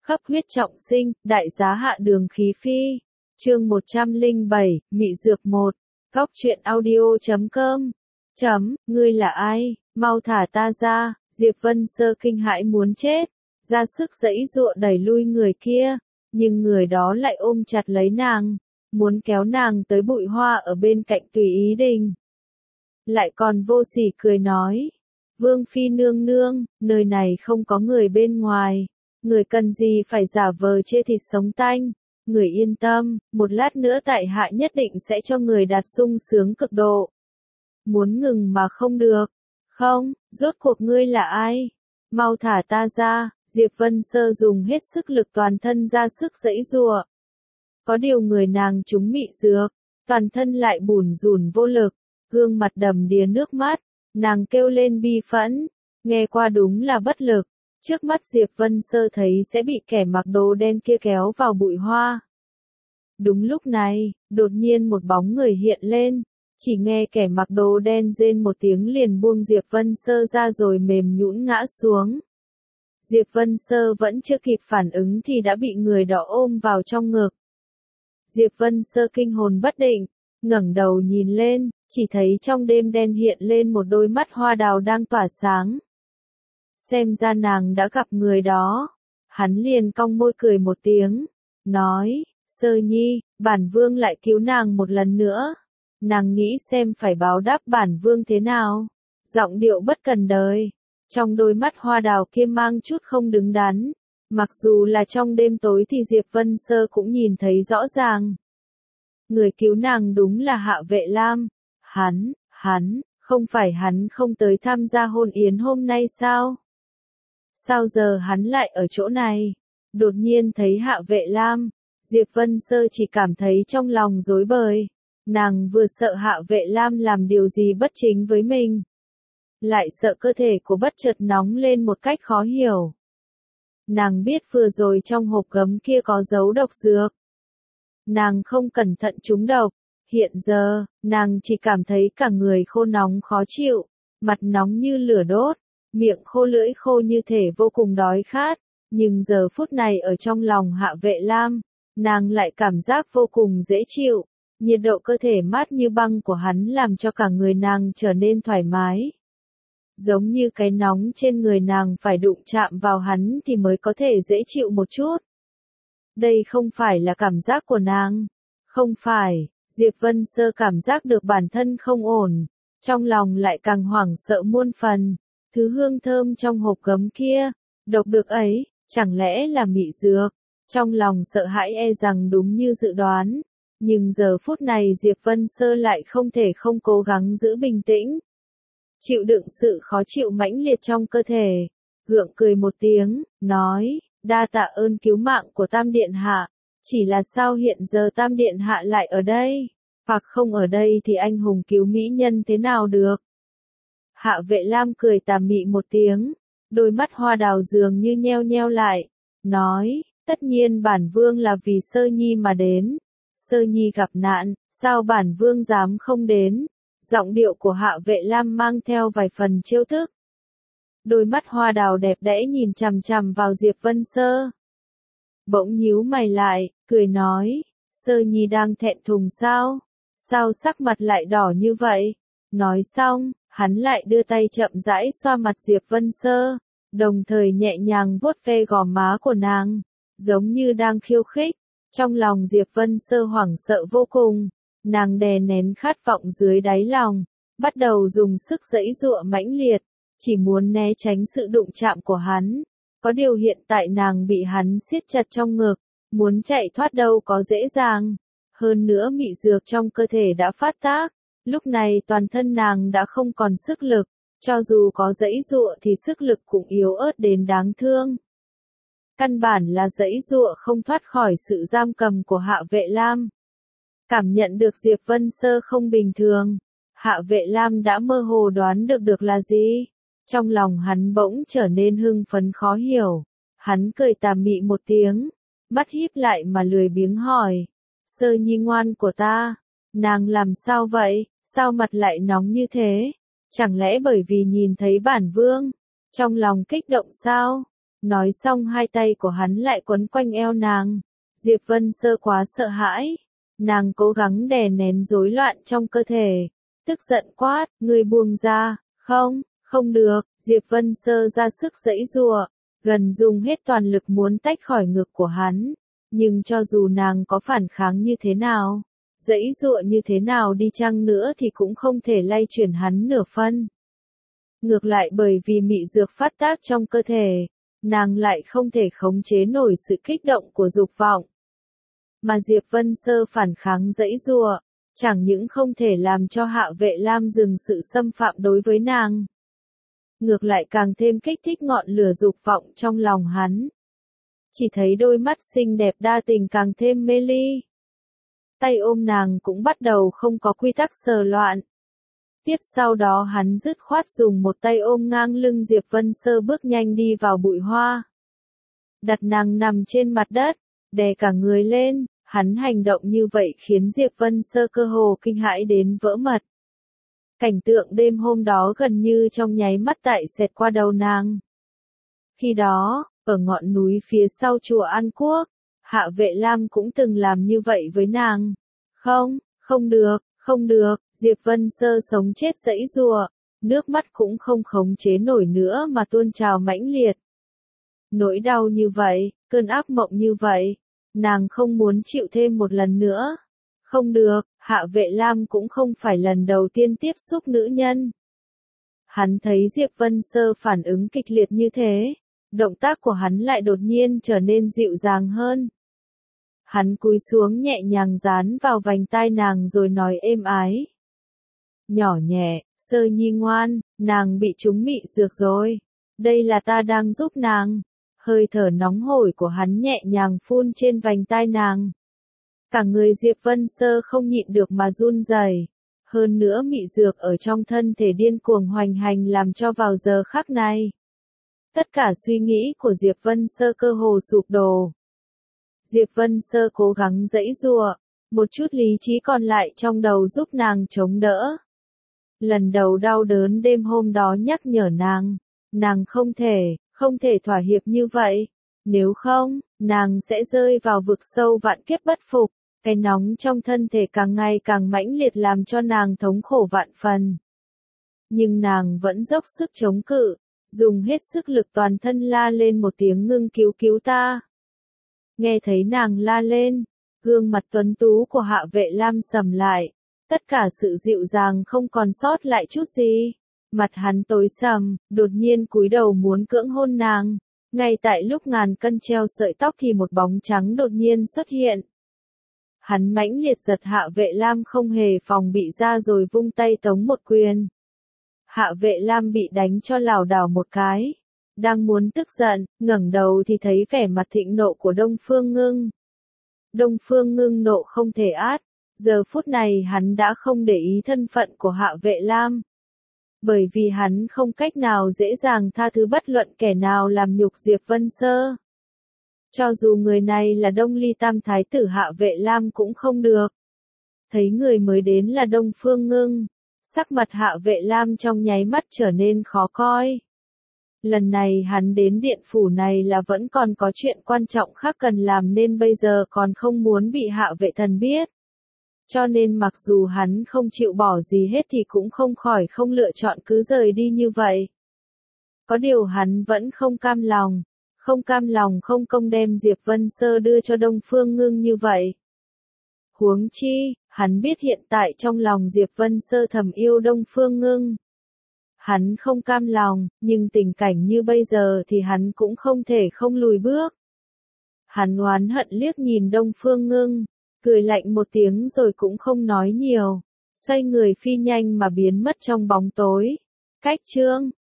Khắp huyết trọng sinh, đại giá hạ đường khí phi. Chương 107, Mị Dược 1. Góc truyện audio.com. Ngươi là ai? Mau thả ta ra. Diệp Vân Sơ kinh hãi muốn chết, ra sức giãy giụa đẩy lui người kia, nhưng người đó lại ôm chặt lấy nàng, muốn kéo nàng tới bụi hoa ở bên cạnh tùy ý đình. Lại còn vô sỉ cười nói, Vương Phi nương nương, nơi này không có người bên ngoài, người cần gì phải giả vờ chê thịt sống tanh, người yên tâm, một lát nữa tại hạ nhất định sẽ cho người đạt sung sướng cực độ. Muốn ngừng mà không được. Không, rốt cuộc ngươi là ai? Mau thả ta ra. Diệp Vân Sơ dùng hết sức lực toàn thân ra sức giãy giụa. Có điều người nàng trúng mị dược, toàn thân lại bủn rủn vô lực, gương mặt đầm đìa nước mắt, nàng kêu lên bi phẫn, nghe qua đúng là bất lực. Trước mắt Diệp Vân Sơ thấy sẽ bị kẻ mặc đồ đen kia kéo vào bụi hoa. Đúng lúc này, đột nhiên một bóng người hiện lên. Chỉ nghe kẻ mặc đồ đen rên một tiếng liền buông Diệp Vân Sơ ra rồi mềm nhũn ngã xuống. Diệp Vân Sơ vẫn chưa kịp phản ứng thì đã bị người đó ôm vào trong ngực. Diệp Vân Sơ kinh hồn bất định, ngẩng đầu nhìn lên, chỉ thấy trong đêm đen hiện lên một đôi mắt hoa đào đang tỏa sáng. Xem ra nàng đã gặp người đó. Hắn liền cong môi cười một tiếng, nói, Sơ Nhi, bản vương lại cứu nàng một lần nữa. Nàng nghĩ xem phải báo đáp bản vương thế nào. Giọng điệu bất cần đời. Trong đôi mắt hoa đào kia mang chút không đứng đắn. Mặc dù là trong đêm tối thì Diệp Vân Sơ cũng nhìn thấy rõ ràng. Người cứu nàng đúng là Hạ Vệ Lam. Không phải hắn không tới tham gia hôn yến hôm nay sao? Sao giờ hắn lại ở chỗ này? Đột nhiên thấy Hạ Vệ Lam, Diệp Vân Sơ chỉ cảm thấy trong lòng rối bời. Nàng vừa sợ Hạ Vệ Lam làm điều gì bất chính với mình, lại sợ cơ thể của bất chợt nóng lên một cách khó hiểu. Nàng biết vừa rồi trong hộp gấm kia có dấu độc dược. Nàng không cẩn thận trúng độc, hiện giờ, nàng chỉ cảm thấy cả người khô nóng khó chịu, mặt nóng như lửa đốt, miệng khô lưỡi khô như thể vô cùng đói khát, nhưng giờ phút này ở trong lòng Hạ Vệ Lam, nàng lại cảm giác vô cùng dễ chịu. Nhiệt độ cơ thể mát như băng của hắn làm cho cả người nàng trở nên thoải mái. Giống như cái nóng trên người nàng phải đụng chạm vào hắn thì mới có thể dễ chịu một chút. Đây không phải là cảm giác của nàng. Không phải, Diệp Vân Sơ cảm giác được bản thân không ổn. Trong lòng lại càng hoảng sợ muôn phần. Thứ hương thơm trong hộp gấm kia, độc được ấy, chẳng lẽ là mị dược? Trong lòng sợ hãi e rằng đúng như dự đoán. Nhưng giờ phút này Diệp Vân Sơ lại không thể không cố gắng giữ bình tĩnh. Chịu đựng sự khó chịu mãnh liệt trong cơ thể. Gượng cười một tiếng, nói, đa tạ ơn cứu mạng của Tam Điện Hạ. Chỉ là sao hiện giờ Tam Điện Hạ lại ở đây? Hoặc không ở đây thì anh hùng cứu mỹ nhân thế nào được? Hạ Vệ Lam cười tà mị một tiếng. Đôi mắt hoa đào dường như nheo nheo lại. Nói, tất nhiên bản vương là vì Sơ Nhi mà đến. Sơ Nhi gặp nạn, sao bản vương dám không đến? Giọng điệu của Hạ Vệ Lam mang theo vài phần trêu tức. Đôi mắt hoa đào đẹp đẽ nhìn chằm chằm vào Diệp Vân Sơ. Bỗng nhíu mày lại, cười nói, Sơ Nhi đang thẹn thùng sao? Sao sắc mặt lại đỏ như vậy? Nói xong, hắn lại đưa tay chậm rãi xoa mặt Diệp Vân Sơ, đồng thời nhẹ nhàng vuốt ve gò má của nàng, giống như đang khiêu khích. Trong lòng Diệp Vân Sơ hoảng sợ vô cùng, nàng đè nén khát vọng dưới đáy lòng, bắt đầu dùng sức giãy giụa mãnh liệt, chỉ muốn né tránh sự đụng chạm của hắn. Có điều hiện tại nàng bị hắn siết chặt trong ngực, muốn chạy thoát đâu có dễ dàng. Hơn nữa mị dược trong cơ thể đã phát tác, lúc này toàn thân nàng đã không còn sức lực, cho dù có giãy giụa thì sức lực cũng yếu ớt đến đáng thương. Căn bản là giãy giụa không thoát khỏi sự giam cầm của Hạ Vệ Lam. Cảm nhận được Diệp Vân Sơ không bình thường, Hạ Vệ Lam đã mơ hồ đoán được là gì. Trong lòng hắn bỗng trở nên hưng phấn khó hiểu. Hắn cười tà mị một tiếng, mắt híp lại mà lười biếng hỏi. Sơ Nhi ngoan của ta, nàng làm sao vậy, sao mặt lại nóng như thế? Chẳng lẽ bởi vì nhìn thấy bản vương, trong lòng kích động sao? Nói xong hai tay của hắn lại quấn quanh eo nàng. Diệp Vân Sơ quá sợ hãi. Nàng cố gắng đè nén rối loạn trong cơ thể. Tức giận quát, ngươi buông ra, không, không được, Diệp Vân Sơ ra sức giãy giụa, gần dùng hết toàn lực muốn tách khỏi ngực của hắn. Nhưng cho dù nàng có phản kháng như thế nào, giãy giụa như thế nào đi chăng nữa thì cũng không thể lay chuyển hắn nửa phân. Ngược lại bởi vì mị dược phát tác trong cơ thể, nàng lại không thể khống chế nổi sự kích động của dục vọng. Mà Diệp Vân Sơ phản kháng giãy giụa, chẳng những không thể làm cho Hạ Vệ Lam dừng sự xâm phạm đối với nàng, ngược lại càng thêm kích thích ngọn lửa dục vọng trong lòng hắn. Chỉ thấy đôi mắt xinh đẹp đa tình càng thêm mê ly. Tay ôm nàng cũng bắt đầu không có quy tắc sờ loạn. Tiếp sau đó hắn dứt khoát dùng một tay ôm ngang lưng Diệp Vân Sơ bước nhanh đi vào bụi hoa. Đặt nàng nằm trên mặt đất, đè cả người lên, hắn hành động như vậy khiến Diệp Vân Sơ cơ hồ kinh hãi đến vỡ mật. Cảnh tượng đêm hôm đó gần như trong nháy mắt tại xẹt qua đầu nàng. Khi đó, ở ngọn núi phía sau chùa An Quốc, Hạ Vệ Lam cũng từng làm như vậy với nàng. Không, không được, không được, Diệp Vân Sơ sống chết giãy giụa, nước mắt cũng không khống chế nổi nữa mà tuôn trào mãnh liệt. Nỗi đau như vậy, cơn ác mộng như vậy, nàng không muốn chịu thêm một lần nữa. Không được, Hạ Vệ Lam cũng không phải lần đầu tiên tiếp xúc nữ nhân. Hắn thấy Diệp Vân Sơ phản ứng kịch liệt như thế, động tác của hắn lại đột nhiên trở nên dịu dàng hơn. Hắn cúi xuống nhẹ nhàng dán vào vành tai nàng rồi nói êm ái. Nhỏ nhẹ, Sơ nhi ngoan, nàng bị trúng mị dược rồi. Đây là ta đang giúp nàng. Hơi thở nóng hổi của hắn nhẹ nhàng phun trên vành tai nàng. Cả người Diệp Vân Sơ không nhịn được mà run rẩy. Hơn nữa mị dược ở trong thân thể điên cuồng hoành hành làm cho vào giờ khắc này. Tất cả suy nghĩ của Diệp Vân Sơ cơ hồ sụp đổ. Diệp Vân Sơ cố gắng giãy giụa, một chút lý trí còn lại trong đầu giúp nàng chống đỡ. Lần đầu đau đớn đêm hôm đó nhắc nhở nàng không thể thỏa hiệp như vậy. Nếu không, nàng sẽ rơi vào vực sâu vạn kiếp bất phục. Cái nóng trong thân thể càng ngày càng mãnh liệt làm cho nàng thống khổ vạn phần. Nhưng nàng vẫn dốc sức chống cự, dùng hết sức lực toàn thân la lên một tiếng ngưng cứu ta. Nghe thấy nàng la lên, gương mặt tuấn tú của Hạ Vệ Lam sầm lại, tất cả sự dịu dàng không còn sót lại chút gì. Mặt hắn tối sầm, đột nhiên cúi đầu muốn cưỡng hôn nàng. Ngay tại lúc ngàn cân treo sợi tóc thì một bóng trắng đột nhiên xuất hiện. Hắn mãnh liệt giật Hạ Vệ Lam không hề phòng bị ra rồi vung tay tống một quyền. Hạ Vệ Lam bị đánh cho lảo đảo một cái. Đang muốn tức giận, ngẩng đầu thì thấy vẻ mặt thịnh nộ của Đông Phương Ngưng. Đông Phương Ngưng nộ không thể át. Giờ phút này hắn đã không để ý thân phận của Hạ Vệ Lam. Bởi vì hắn không cách nào dễ dàng tha thứ bất luận kẻ nào làm nhục Diệp Vân Sơ. Cho dù người này là Đông Ly Tam Thái tử Hạ Vệ Lam cũng không được. Thấy người mới đến là Đông Phương Ngưng, sắc mặt Hạ Vệ Lam trong nháy mắt trở nên khó coi. Lần này hắn đến điện phủ này là vẫn còn có chuyện quan trọng khác cần làm nên bây giờ còn không muốn bị Hạ Vệ Thần biết. Cho nên mặc dù hắn không chịu bỏ gì hết thì cũng không khỏi không lựa chọn cứ rời đi như vậy. Có điều hắn vẫn không cam lòng không công đem Diệp Vân Sơ đưa cho Đông Phương Ngưng như vậy. Huống chi, hắn biết hiện tại trong lòng Diệp Vân Sơ thầm yêu Đông Phương Ngưng. Hắn không cam lòng, nhưng tình cảnh như bây giờ thì hắn cũng không thể không lùi bước. Hắn oán hận liếc nhìn Đông Phương Ngưng, cười lạnh một tiếng rồi cũng không nói nhiều, xoay người phi nhanh mà biến mất trong bóng tối. Cách chương